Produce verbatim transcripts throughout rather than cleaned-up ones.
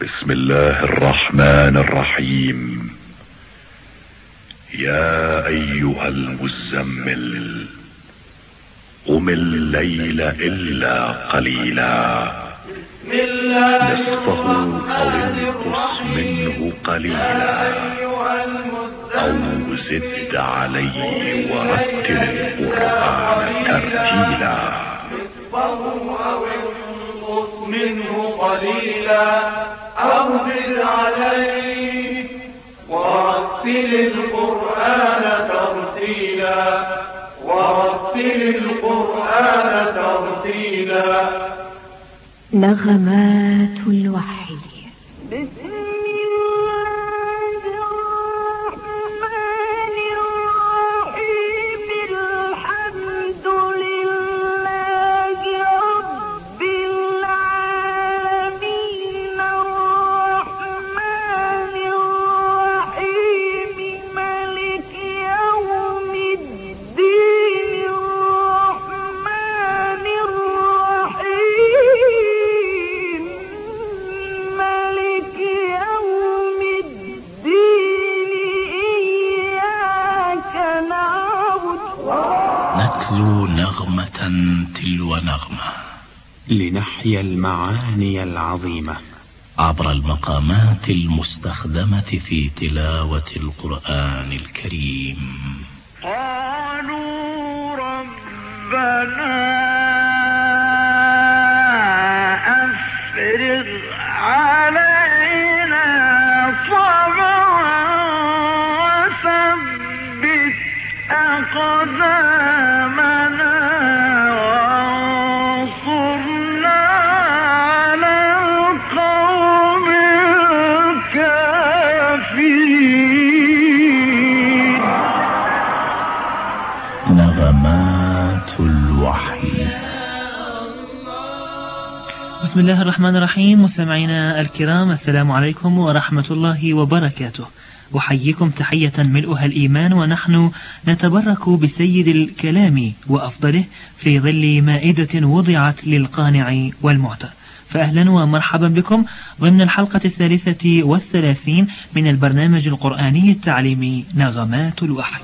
بسم الله الرحمن الرحيم. يا ايها المزمل قم الليل الا قليلا نصفه او انقص منه قليلا او زد عليه ورتل القرآن ترتيلا منه قليلا أو زد عليه ورتل القرآن ترتيلا ورتل القرآن ترتيلا. نغمات الوحي. نتلو نغمة تلو نغمة لنحيا المعاني العظيمة عبر المقامات المستخدمة في تلاوة القرآن الكريم. قالوا ربنا أفرغ علينا صبرا وثبت أقدامنا وانصرنا على القوم الكافرين. نغمات الوحي. بسم الله الرحمن الرحيم. مستمعينا الكرام، السلام عليكم ورحمة الله وبركاته. أحييكم تحية ملؤها الإيمان، ونحن نتبرك بسيد الكلام وأفضله في ظل مائدة وضعت للقانع والمعتر. فأهلا ومرحبا بكم ضمن الحلقة الثالثة والثلاثين من البرنامج القرآني التعليمي نغمات الوحي.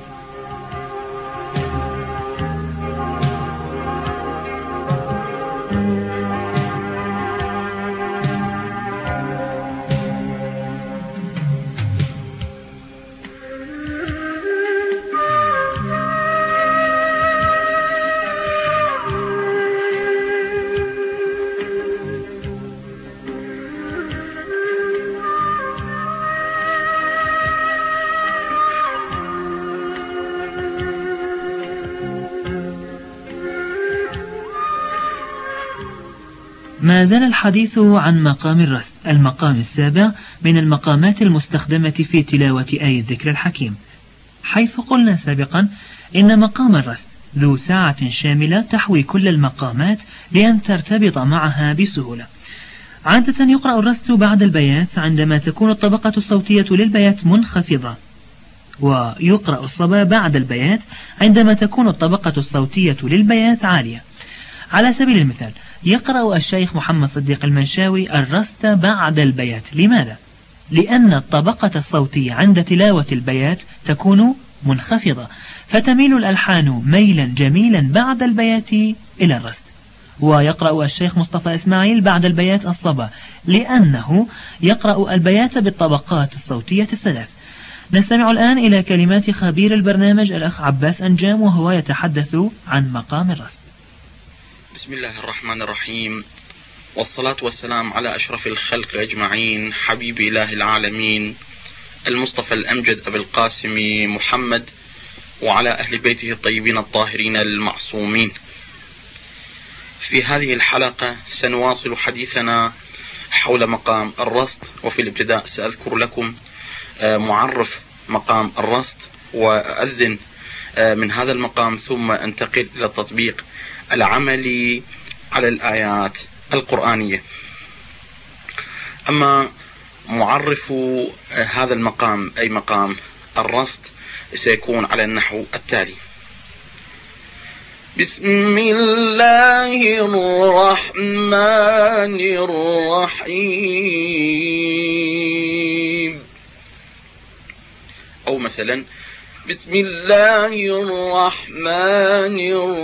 ما زال الحديث عن مقام الرست، المقام السابع من المقامات المستخدمة في تلاوة آية الذكر الحكيم، حيث قلنا سابقا إن مقام الرست ذو ساعة شاملة تحوي كل المقامات لأن ترتبط معها بسهولة. عادة يقرأ الرست بعد البيات عندما تكون الطبقة الصوتية للبيات منخفضة، ويقرأ الصبا بعد البيات عندما تكون الطبقة الصوتية للبيات عالية. على سبيل المثال يقرأ الشيخ محمد صديق المنشاوي الرست بعد البيات. لماذا؟ لأن الطبقة الصوتية عند تلاوة البيات تكون منخفضة، فتميل الألحان ميلا جميلا بعد البيات إلى الرست. ويقرأ الشيخ مصطفى إسماعيل بعد البيات الصبا، لأنه يقرأ البيات بالطبقات الصوتية الثلاث. نستمع الآن إلى كلمات خبير البرنامج الأخ عباس أنجام وهو يتحدث عن مقام الرست. بسم الله الرحمن الرحيم، والصلاة والسلام على أشرف الخلق أجمعين، حبيب إله العالمين المصطفى الأمجد أبي القاسم محمد، وعلى أهل بيته الطيبين الطاهرين المعصومين. في هذه الحلقة سنواصل حديثنا حول مقام الرست، وفي الابتداء سأذكر لكم معرف مقام الرست وأذن من هذا المقام، ثم أنتقل إلى التطبيق العملي على الآيات القرآنية. أما معرف هذا المقام أي مقام الرست سيكون على النحو التالي: بسم الله الرحمن الرحيم. أو مثلا بسم الله الرحمن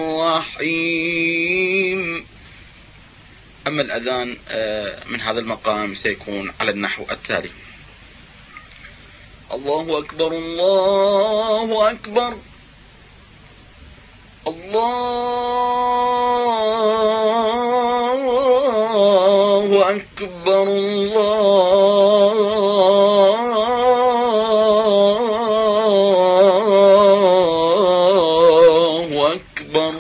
الرحيم. أما الأذان من هذا المقام سيكون على النحو التالي: الله أكبر الله أكبر الله أكبر الله أكبر.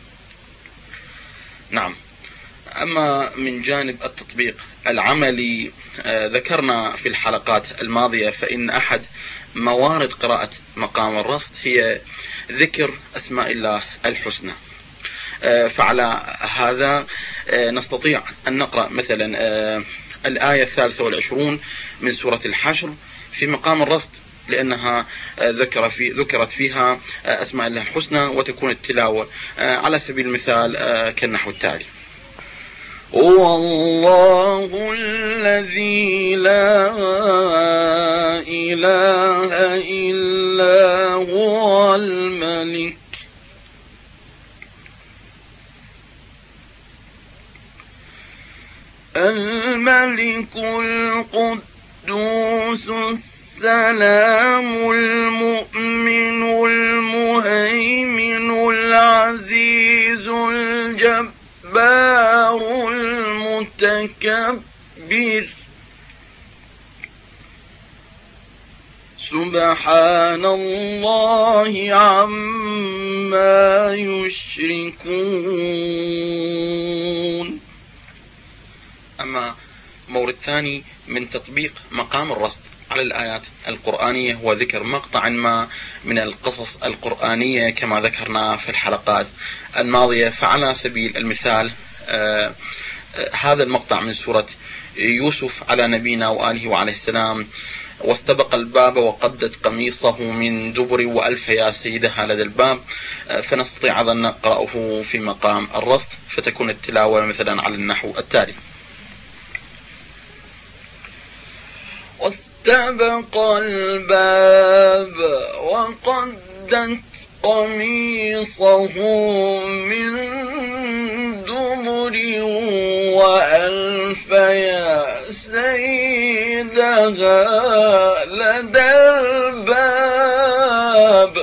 نعم. أما من جانب التطبيق العملي، ذكرنا في الحلقات الماضية فإن أحد موارد قراءة مقام الرصد هي ذكر أسماء الله الحسنى. فعلى هذا نستطيع أن نقرأ مثلا الآية الثالثة والعشرون من سورة الحشر في مقام الرصد، لأنها ذكر في ذكرت فيها أسماء الله الحسنى، وتكون التلاوة على سبيل المثال كالنحو التالي: هو الله الذي لا إله إلا هو الملك الملك القدوس السلام المؤمن المهيمن العزيز الجبار المتكبر سبحان الله عما يشركون. أما مورد ثاني من تطبيق مقام الرصد على الآيات القرآنية هو ذكر مقطع ما من القصص القرآنية كما ذكرنا في الحلقات الماضية. فعلى سبيل المثال آه آه هذا المقطع من سورة يوسف على نبينا وآله وعليه السلام: واستبق الباب وقدت قميصه من دبر وألف يا سيدها لدى الباب. فنستطيع أن نقرأه في مقام الرصد، فتكون التلاوة مثلا على النحو التالي: واستبق الباب وقدت قميصه من دبر وألف يا سيدها لدى الباب.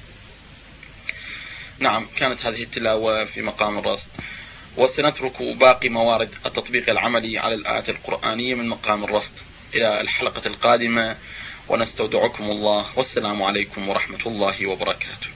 نعم، كانت هذه التلاوة في مقام الرصد. وسنترك باقي موارد التطبيق العملي على الآيات القرآنية من مقام الرصد إلى الحلقة القادمة، ونستودعكم الله، والسلام عليكم ورحمة الله وبركاته.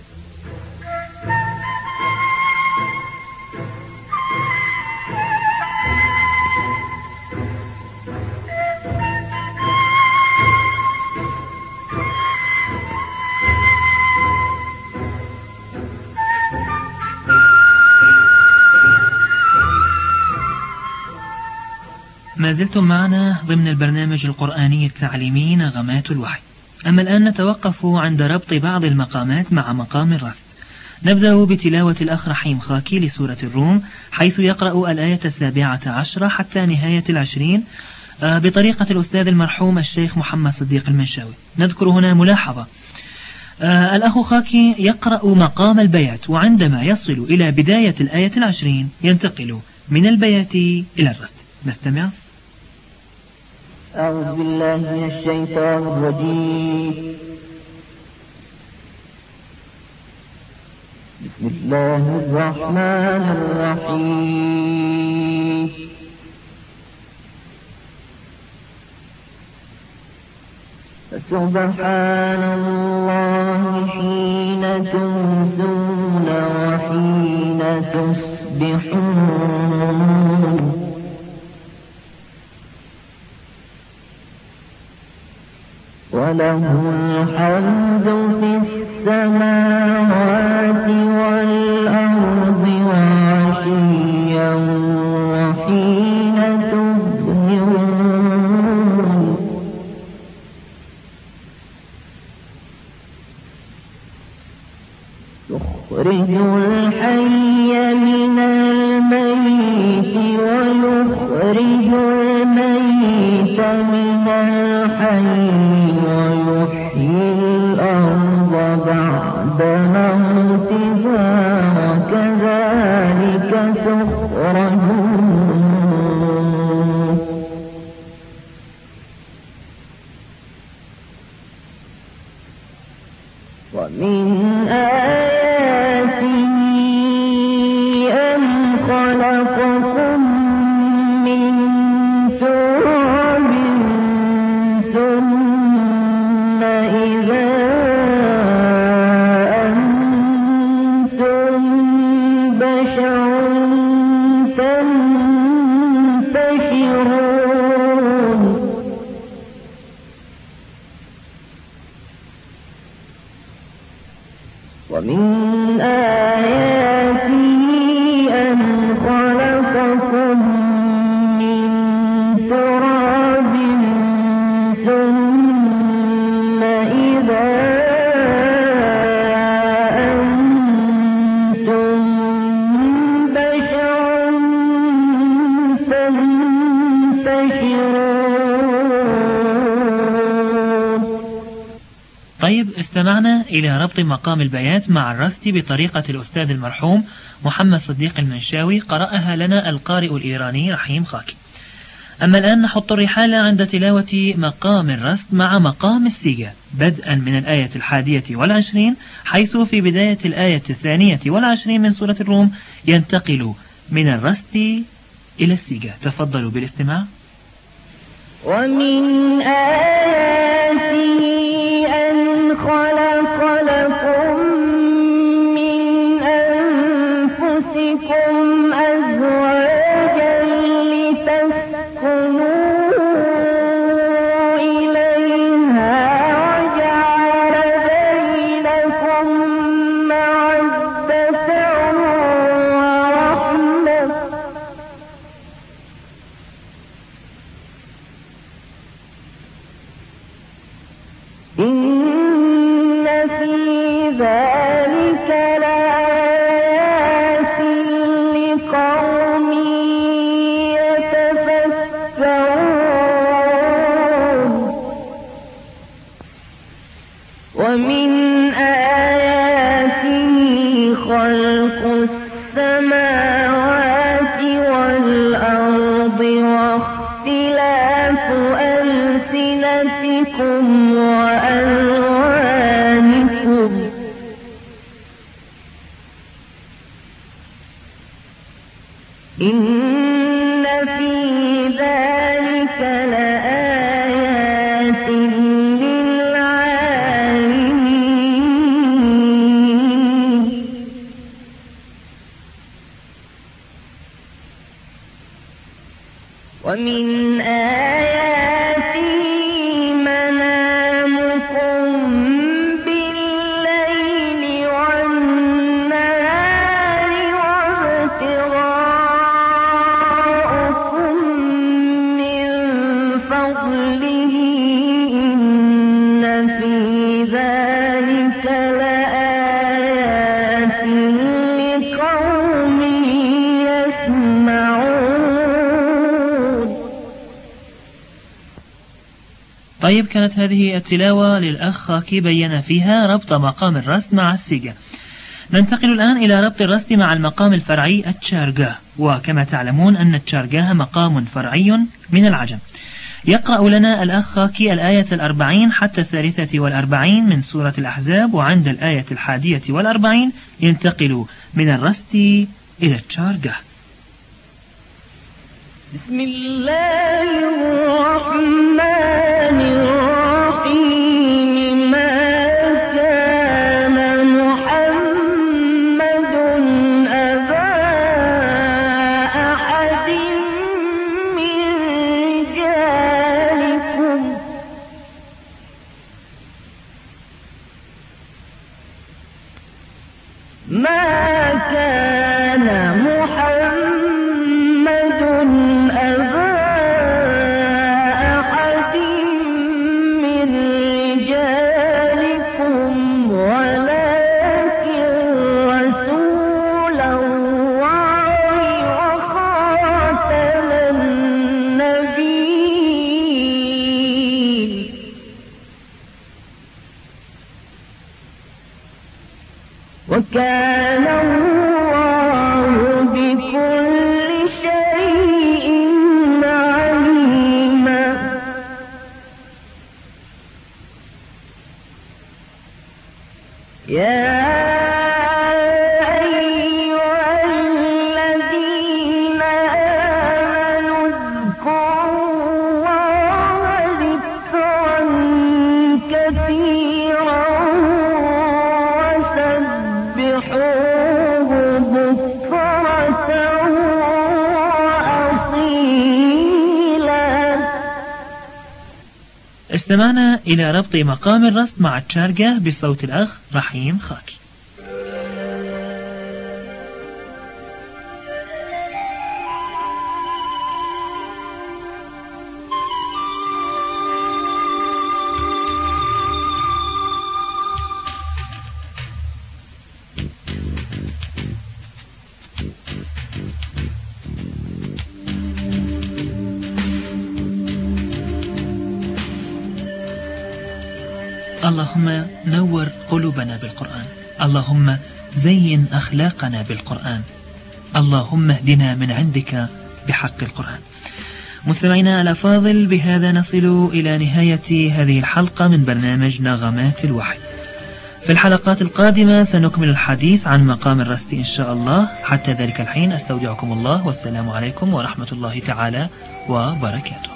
ما زلتم معنا ضمن البرنامج القرآني التعليمي نغمات الوحي. أما الآن نتوقف عند ربط بعض المقامات مع مقام الرصد. نبدأ بتلاوة الأخ رحيم خاكي لسورة الروم، حيث يقرأ الآية السابعة عشرة حتى نهاية العشرين بطريقة الأستاذ المرحوم الشيخ محمد صديق المنشاوي. نذكر هنا ملاحظة: آه الأخ خاكي يقرأ مقام البيات، وعندما يصل إلى بداية الآية العشرين ينتقل من البيات إلى الرصد. نستمع. أعوذ بالله من الشيطان الرجيم. بسم الله الرحمن الرحيم. فسبحان الله حين تمسون وحين تصبحون، وله الحمد في السماوات والأرض وعشيا وحين تظهرون، يخرج يخرج الحي من الميت ويخرج الميت من الحي ويحيي الأرض بعد موتها وكذلك تخرجون. ومن آياته أن خلقكم من تراب ثم إذا أنتم بشر تنتشرون. ومن آياته أن خلقكم من تراب ثم إذا أنتم بشر تنتشرون. طيب، استمعنا إلى ربط مقام البيات مع الرست بطريقة الأستاذ المرحوم محمد صديق المنشاوي، قرأها لنا القارئ الإيراني رحيم خاكي. أما الآن نحط الرحال عند تلاوة مقام الرست مع مقام السيجا، بدءا من الآية الحادية والعشرين، حيث في بداية الآية الثانية والعشرين من سورة الروم ينتقل من الرست إلى السيجا. تفضلوا بالاستماع. ومن آياته أن خلق لكم من أنفسكم أزواجا لتسكنوا إليها وجعل بينكم مودة ورحمة إن في ذلك لآيات لقوم يتفكرون. ومن آياته خلق السماوات والأرض واختلاف ألسنتكم وألوانكم إن في ذلك لآيات للعالمين. ومن آياته منامكم بالليل والنهار وابتغاؤكم من فضله إن في ذلك لآيات لقوم يسمعون. طيب، كانت هذه التلاوة للأخ خاكي بين فيها ربط مقام الرست مع السيجا. ننتقل الآن إلى ربط الرست مع المقام الفرعي التشارجاه، وكما تعلمون أن التشارجاه مقام فرعي من العجم. يقرأ لنا الأخ خاكي الآية الأربعين حتى الثالثة والأربعين من سورة الأحزاب، وعند الآية الحادية والأربعين ينتقل من الرست إلى التشارجاه. بسم الله الرحمن الرحيم. ما كان محمد أبا أحد من رجالكم ما كان محمد أبا كان الله بكل شيء عليما. يا استمعنا إلى ربط مقام الرصد مع التشارقة بصوت الأخ رحيم خاكي. اللهم نور قلوبنا بالقرآن، اللهم زين أخلاقنا بالقرآن، اللهم اهدنا من عندك بحق القرآن. مستمعينا الأفاضل، بهذا نصل إلى نهاية هذه الحلقة من برنامج نغمات الوحي. في الحلقات القادمة سنكمل الحديث عن مقام الرصد إن شاء الله. حتى ذلك الحين أستودعكم الله، والسلام عليكم ورحمة الله تعالى وبركاته.